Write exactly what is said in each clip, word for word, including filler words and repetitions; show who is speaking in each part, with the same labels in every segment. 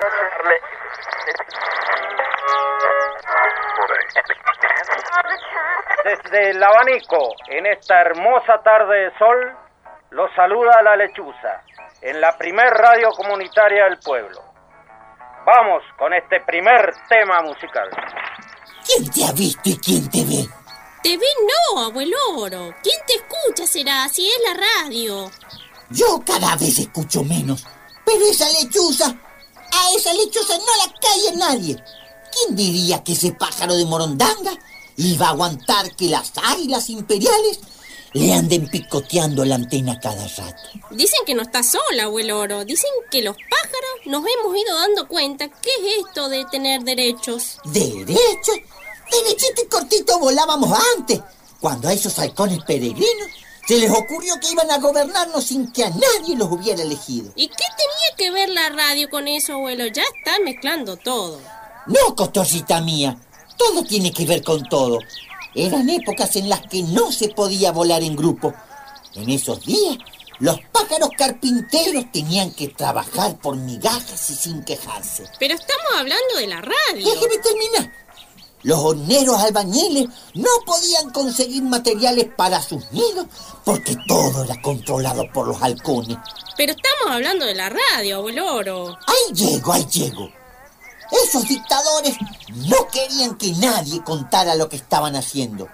Speaker 1: Desde el abanico, en esta hermosa tarde de sol, los saluda la lechuza, en la primer radio comunitaria del pueblo. Vamos con este primer tema musical.
Speaker 2: ¿Quién te ha visto y quién te ve?
Speaker 3: Te ve no, abuelo oro. ¿Quién te escucha será, si es la radio?
Speaker 2: Yo cada vez escucho menos, pero esa lechuza, a esa lechuza no la calla nadie. ¿Quién diría que ese pájaro de Morondanga iba a aguantar que las águilas imperiales le anden picoteando la antena cada rato?
Speaker 3: Dicen que no está sola, abuelo oro. Dicen que los pájaros nos hemos ido dando cuenta. ¿Qué es esto de tener derechos?
Speaker 2: ¿Derechos? Derechito y cortito volábamos antes, cuando a esos halcones peregrinos se les ocurrió que iban a gobernarnos sin que a nadie los hubiera elegido.
Speaker 3: ¿Y qué tenía que ver la radio con eso, abuelo? Ya está mezclando todo.
Speaker 2: No, cotorrita mía, todo tiene que ver con todo. Eran épocas en las que no se podía volar en grupo. En esos días, los pájaros carpinteros tenían que trabajar por migajas y sin quejarse.
Speaker 3: Pero estamos hablando de la radio.
Speaker 2: Déjeme terminar. Los horneros albañiles no podían conseguir materiales para sus nidos porque todo era controlado por los halcones.
Speaker 3: Pero estamos hablando de la radio, abuelo oro.
Speaker 2: Ahí llego, ahí llego. Esos dictadores no querían que nadie contara lo que estaban haciendo.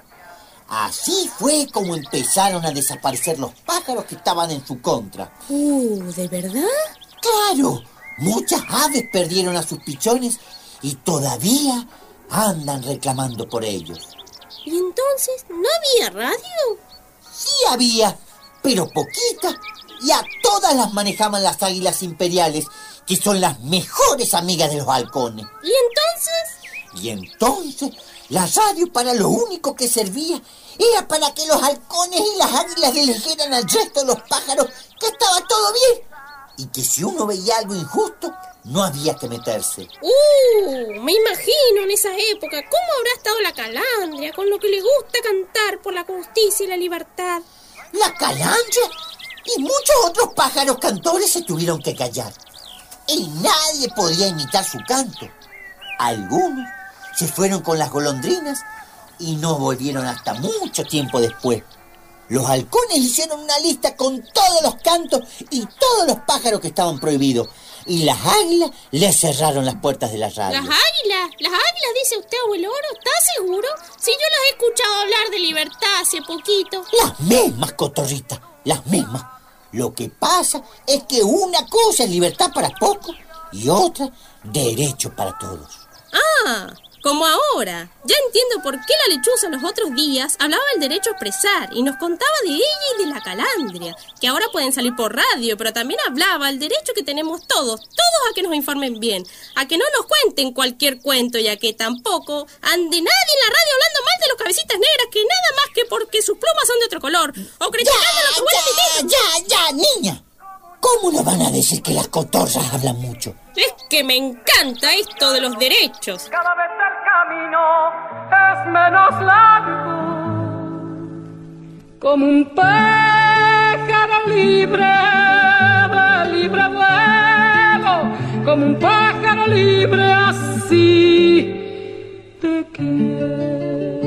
Speaker 2: Así fue como empezaron a desaparecer los pájaros que estaban en su contra.
Speaker 3: Uh, ¿de verdad?
Speaker 2: ¡Claro! Muchas aves perdieron a sus pichones y todavía andan reclamando por ellos.
Speaker 3: ¿Y entonces no había radio?
Speaker 2: Sí había, pero poquitas. Y a todas las manejaban las águilas imperiales, que son las mejores amigas de los halcones.
Speaker 3: ¿Y entonces?
Speaker 2: Y entonces, la radio para lo único que servía era para que los halcones y las águilas le dijeran al resto de los pájaros que estaba todo bien y que si uno veía algo injusto, no había que meterse.
Speaker 3: ¡Uh! Me imagino en esa época cómo habrá estado la calandria con lo que le gusta cantar por la justicia y la libertad.
Speaker 2: La calandria y muchos otros pájaros cantores se tuvieron que callar. Y nadie podía imitar su canto. Algunos se fueron con las golondrinas y no volvieron hasta mucho tiempo después. Los halcones hicieron una lista con todos los cantos y todos los pájaros que estaban prohibidos. Y las águilas les cerraron las puertas de la radio.
Speaker 3: ¿Las águilas? ¿Las águilas dice usted, abuelo oro? ¿Está seguro? Si yo las he escuchado hablar de libertad hace poquito.
Speaker 2: Las mismas, cotorrita, las mismas. Lo que pasa es que una cosa es libertad para pocos y otra derecho para todos.
Speaker 3: Ah, como ahora. Ya entiendo por qué la lechuza los otros días hablaba del derecho a expresar y nos contaba de ella y de la calandria, que ahora pueden salir por radio, pero también hablaba del derecho que tenemos todos, todos a que nos informen bien, a que no nos cuenten cualquier cuento y a que tampoco ande nadie en la radio hablando mal de los cabecitas negras, que nada más que porque sus plumas son de otro color, o criticando a los abuelos.
Speaker 2: Ya, ya, ya, niña. ¿Cómo no van a decir que las cotorras hablan mucho?
Speaker 3: Es que me encanta esto de los derechos.
Speaker 4: Cada vez el camino es menos largo, como un pájaro libre de libre vuelo, como un pájaro libre así te quiero.